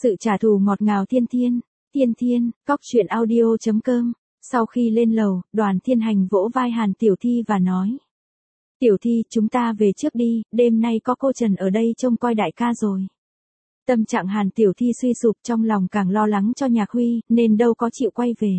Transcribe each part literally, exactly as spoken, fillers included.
Sự trả thù ngọt ngào thiên thiên, thiên thiên, cóc truyện audio chấm com. Sau khi lên lầu, Đoàn Thiên Hành vỗ vai Hàn Tiểu Thi và nói. Tiểu Thi, chúng ta về trước đi, đêm nay có cô Trần ở đây trông coi đại ca rồi. Tâm trạng Hàn Tiểu Thi suy sụp, trong lòng càng lo lắng cho Nhạc Huy, nên đâu có chịu quay về.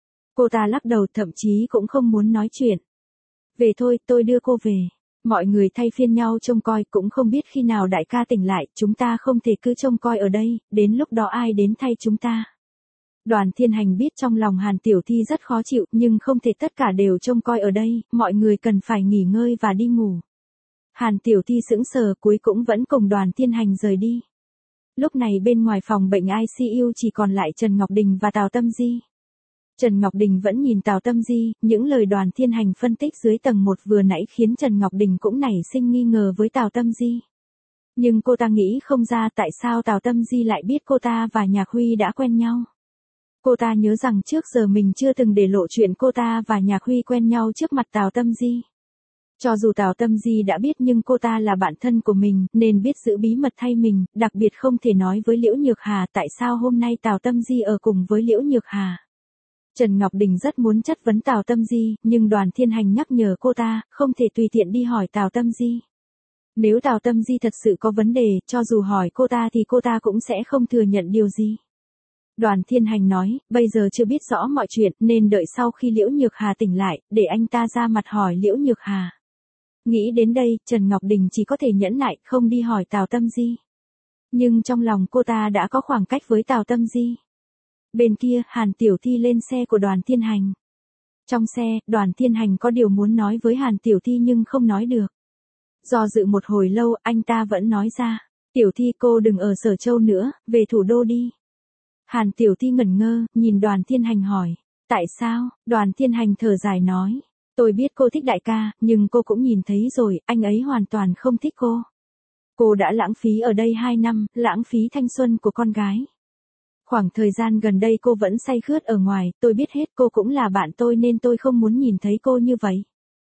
Cô ta lắc đầu, thậm chí cũng không muốn nói chuyện. Về thôi, tôi đưa cô về. Mọi người thay phiên nhau trông coi, cũng không biết khi nào đại ca tỉnh lại, chúng ta không thể cứ trông coi ở đây, đến lúc đó ai đến thay chúng ta. Đoàn Thiên Hành biết trong lòng Hàn Tiểu Thi rất khó chịu, nhưng không thể tất cả đều trông coi ở đây, mọi người cần phải nghỉ ngơi và đi ngủ. Hàn Tiểu Thi sững sờ, cuối cũng vẫn cùng Đoàn Thiên Hành rời đi. Lúc này bên ngoài phòng bệnh i xê u chỉ còn lại Trần Ngọc Đình và Tào Tâm Di. Trần Ngọc Đình vẫn nhìn Tào Tâm Di, những lời Đoàn Thiên Hành phân tích dưới tầng một vừa nãy khiến Trần Ngọc Đình cũng nảy sinh nghi ngờ với Tào Tâm Di. Nhưng cô ta nghĩ không ra tại sao Tào Tâm Di lại biết cô ta và Nhạc Huy đã quen nhau. Cô ta nhớ rằng trước giờ mình chưa từng để lộ chuyện cô ta và Nhạc Huy quen nhau trước mặt Tào Tâm Di. Cho dù Tào Tâm Di đã biết nhưng cô ta là bạn thân của mình nên biết giữ bí mật thay mình, đặc biệt không thể nói với Liễu Nhược Hà tại sao hôm nay Tào Tâm Di ở cùng với Liễu Nhược Hà. Trần Ngọc Đình rất muốn chất vấn Tào Tâm Di, nhưng Đoàn Thiên Hành nhắc nhở cô ta, không thể tùy tiện đi hỏi Tào Tâm Di. Nếu Tào Tâm Di thật sự có vấn đề, cho dù hỏi cô ta thì cô ta cũng sẽ không thừa nhận điều gì. Đoàn Thiên Hành nói, bây giờ chưa biết rõ mọi chuyện, nên đợi sau khi Liễu Nhược Hà tỉnh lại, để anh ta ra mặt hỏi Liễu Nhược Hà. Nghĩ đến đây, Trần Ngọc Đình chỉ có thể nhẫn nại, không đi hỏi Tào Tâm Di. Nhưng trong lòng cô ta đã có khoảng cách với Tào Tâm Di. Bên kia, Hàn Tiểu Thi lên xe của Đoàn Thiên Hành. Trong xe, Đoàn Thiên Hành có điều muốn nói với Hàn Tiểu Thi nhưng không nói được. Do dự một hồi lâu, anh ta vẫn nói ra. Tiểu Thi, cô đừng ở Sở Châu nữa, về thủ đô đi. Hàn Tiểu Thi ngẩn ngơ, nhìn Đoàn Thiên Hành hỏi. Tại sao? Đoàn Thiên Hành thở dài nói. Tôi biết cô thích đại ca, nhưng cô cũng nhìn thấy rồi, anh ấy hoàn toàn không thích cô. Cô đã lãng phí ở đây hai năm, lãng phí thanh xuân của con gái. Khoảng thời gian gần đây cô vẫn say khướt ở ngoài, tôi biết hết, cô cũng là bạn tôi nên tôi không muốn nhìn thấy cô như vậy.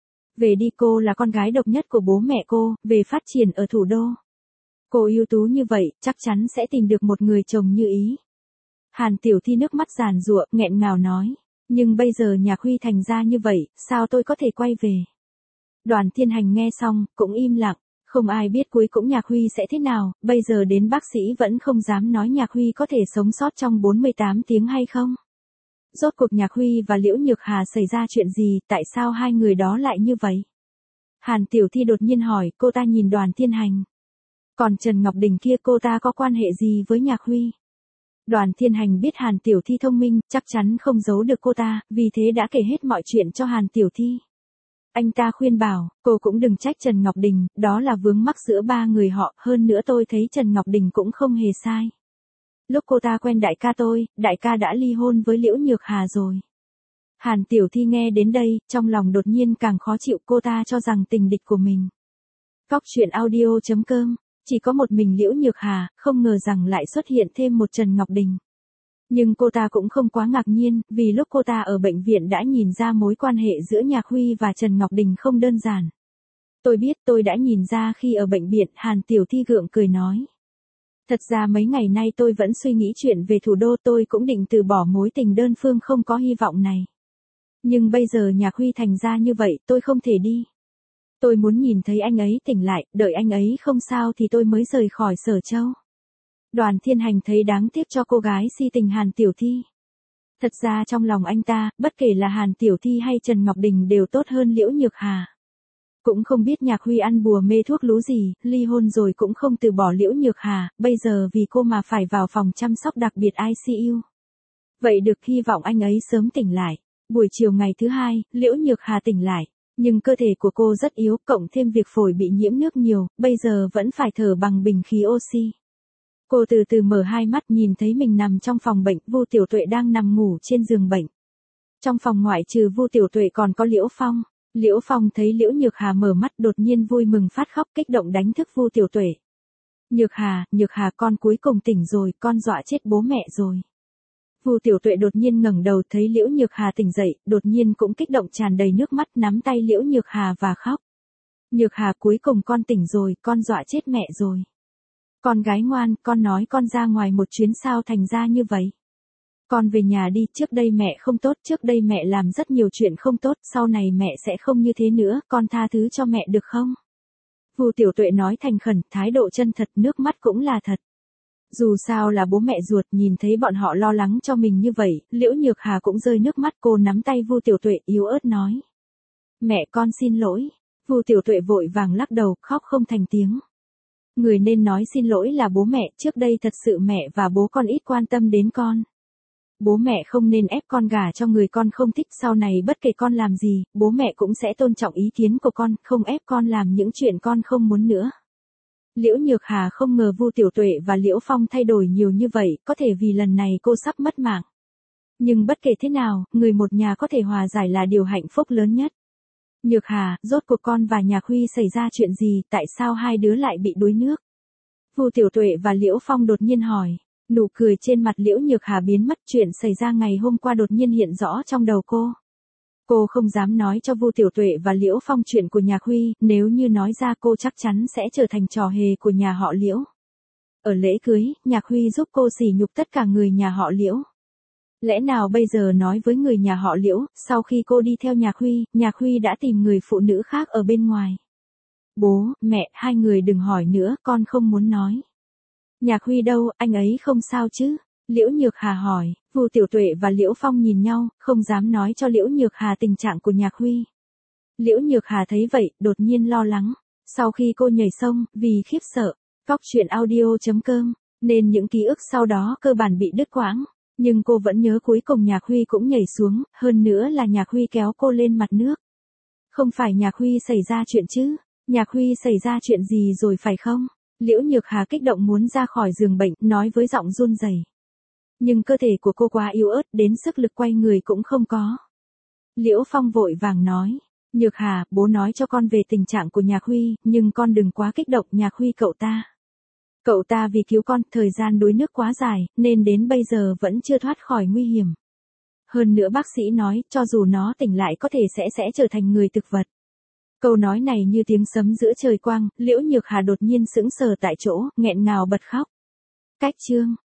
Về đi, cô là con gái độc nhất của bố mẹ cô, về phát triển ở thủ đô. Cô ưu tú như vậy, chắc chắn sẽ tìm được một người chồng như ý. Hàn Tiểu Thi nước mắt giàn giụa, nghẹn ngào nói. Nhưng bây giờ Nhạc Huy thành ra như vậy, sao tôi có thể quay về? Đoàn Thiên Hành nghe xong, cũng im lặng. Không ai biết cuối cũng Nhạc Huy sẽ thế nào, bây giờ đến bác sĩ vẫn không dám nói Nhạc Huy có thể sống sót trong bốn mươi tám tiếng hay không. Rốt cuộc Nhạc Huy và Liễu Nhược Hà xảy ra chuyện gì, tại sao hai người đó lại như vậy? Hàn Tiểu Thi đột nhiên hỏi, cô ta nhìn Đoàn Thiên Hành. Còn Trần Ngọc Đình kia, cô ta có quan hệ gì với Nhạc Huy? Đoàn Thiên Hành biết Hàn Tiểu Thi thông minh, chắc chắn không giấu được cô ta, vì thế đã kể hết mọi chuyện cho Hàn Tiểu Thi. Anh ta khuyên bảo, cô cũng đừng trách Trần Ngọc Đình, đó là vướng mắc giữa ba người họ, hơn nữa tôi thấy Trần Ngọc Đình cũng không hề sai. Lúc cô ta quen đại ca tôi, đại ca đã ly hôn với Liễu Nhược Hà rồi. Hàn Tiểu Thi nghe đến đây, trong lòng đột nhiên càng khó chịu, cô ta cho rằng tình địch của mình. Cóc truyện audio chấm com, chỉ có một mình Liễu Nhược Hà, không ngờ rằng lại xuất hiện thêm một Trần Ngọc Đình. Nhưng cô ta cũng không quá ngạc nhiên, vì lúc cô ta ở bệnh viện đã nhìn ra mối quan hệ giữa Nhạc Huy và Trần Ngọc Đình không đơn giản. Tôi biết, tôi đã nhìn ra khi ở bệnh viện, Hàn Tiểu Thi gượng cười nói. Thật ra mấy ngày nay tôi vẫn suy nghĩ chuyện về thủ đô, tôi cũng định từ bỏ mối tình đơn phương không có hy vọng này. Nhưng bây giờ Nhạc Huy thành ra như vậy, tôi không thể đi. Tôi muốn nhìn thấy anh ấy tỉnh lại, đợi anh ấy không sao thì tôi mới rời khỏi Sở Châu. Đoàn Thiên Hành thấy đáng tiếc cho cô gái si tình Hàn Tiểu Thi. Thật ra trong lòng anh ta, bất kể là Hàn Tiểu Thi hay Trần Ngọc Đình đều tốt hơn Liễu Nhược Hà. Cũng không biết Nhạc Huy ăn bùa mê thuốc lú gì, ly hôn rồi cũng không từ bỏ Liễu Nhược Hà, bây giờ vì cô mà phải vào phòng chăm sóc đặc biệt i xê u. Vậy được, hy vọng anh ấy sớm tỉnh lại. Buổi chiều ngày thứ hai, Liễu Nhược Hà tỉnh lại. Nhưng cơ thể của cô rất yếu, cộng thêm việc phổi bị nhiễm nước nhiều, bây giờ vẫn phải thở bằng bình khí oxy. Cô từ từ mở hai mắt, nhìn thấy mình nằm trong phòng bệnh, Vu Tiểu Tuệ đang nằm ngủ trên giường bệnh. Trong phòng ngoại trừ Vu Tiểu Tuệ còn có Liễu Phong. Liễu Phong thấy Liễu Nhược Hà mở mắt đột nhiên vui mừng phát khóc, kích động đánh thức Vu Tiểu Tuệ. Nhược Hà, Nhược Hà, con cuối cùng tỉnh rồi, con dọa chết bố mẹ rồi. Vu Tiểu Tuệ đột nhiên ngẩng đầu thấy Liễu Nhược Hà tỉnh dậy, đột nhiên cũng kích động tràn đầy nước mắt, nắm tay Liễu Nhược Hà và khóc. Nhược Hà, cuối cùng con tỉnh rồi, con dọa chết mẹ rồi. Con gái ngoan, con nói con ra ngoài một chuyến sao thành ra như vậy. Con về nhà đi, trước đây mẹ không tốt, trước đây mẹ làm rất nhiều chuyện không tốt, sau này mẹ sẽ không như thế nữa, con tha thứ cho mẹ được không? Vu Tiểu Tuệ nói thành khẩn, thái độ chân thật, nước mắt cũng là thật. Dù sao là bố mẹ ruột, nhìn thấy bọn họ lo lắng cho mình như vậy, Liễu Nhược Hà cũng rơi nước mắt, cô nắm tay Vu Tiểu Tuệ yếu ớt nói. Mẹ con xin lỗi. Vu Tiểu Tuệ vội vàng lắc đầu, khóc không thành tiếng. Người nên nói xin lỗi là bố mẹ, trước đây thật sự mẹ và bố con ít quan tâm đến con. Bố mẹ không nên ép con gả cho người con không thích, sau này bất kể con làm gì, bố mẹ cũng sẽ tôn trọng ý kiến của con, không ép con làm những chuyện con không muốn nữa. Liễu Nhược Hà không ngờ Vu Tiểu Tuệ và Liễu Phong thay đổi nhiều như vậy, có thể vì lần này cô sắp mất mạng. Nhưng bất kể thế nào, người một nhà có thể hòa giải là điều hạnh phúc lớn nhất. Nhược Hà, rốt cuộc con và Nhạc Huy xảy ra chuyện gì, tại sao hai đứa lại bị đuối nước? Vu Tiểu Tuệ và Liễu Phong đột nhiên hỏi. Nụ cười trên mặt Liễu Nhược Hà biến mất, chuyện xảy ra ngày hôm qua đột nhiên hiện rõ trong đầu cô. Cô không dám nói cho Vu Tiểu Tuệ và Liễu Phong chuyện của Nhạc Huy, nếu như nói ra cô chắc chắn sẽ trở thành trò hề của nhà họ Liễu. Ở lễ cưới, Nhạc Huy giúp cô sỉ nhục tất cả người nhà họ Liễu. Lẽ nào bây giờ nói với người nhà họ Liễu, sau khi cô đi theo Nhạc Huy, Nhạc Huy đã tìm người phụ nữ khác ở bên ngoài. Bố, mẹ, hai người đừng hỏi nữa, con không muốn nói. Nhạc Huy đâu, anh ấy không sao chứ? Liễu Nhược Hà hỏi. Vu Tiểu Tuệ và Liễu Phong nhìn nhau, không dám nói cho Liễu Nhược Hà tình trạng của Nhạc Huy. Liễu Nhược Hà thấy vậy, đột nhiên lo lắng. Sau khi cô nhảy sông, vì khiếp sợ, cóc truyện audio chấm com, nên những ký ức sau đó cơ bản bị đứt quãng. Nhưng cô vẫn nhớ cuối cùng Nhạc Huy cũng nhảy xuống, hơn nữa là Nhạc Huy kéo cô lên mặt nước. Không phải Nhạc Huy xảy ra chuyện chứ? Nhạc Huy xảy ra chuyện gì rồi phải không? Liễu Nhược Hà kích động muốn ra khỏi giường bệnh, nói với giọng run rẩy. Nhưng cơ thể của cô quá yếu ớt, đến sức lực quay người cũng không có. Liễu Phong vội vàng nói. Nhược Hà, bố nói cho con về tình trạng của Nhạc Huy, nhưng con đừng quá kích động, Nhạc Huy cậu ta. Cậu ta vì cứu con, thời gian đuối nước quá dài, nên đến bây giờ vẫn chưa thoát khỏi nguy hiểm. Hơn nữa bác sĩ nói, cho dù nó tỉnh lại có thể sẽ sẽ trở thành người thực vật. Câu nói này như tiếng sấm giữa trời quang, Liễu Nhược Hà đột nhiên sững sờ tại chỗ, nghẹn ngào bật khóc. Cách chương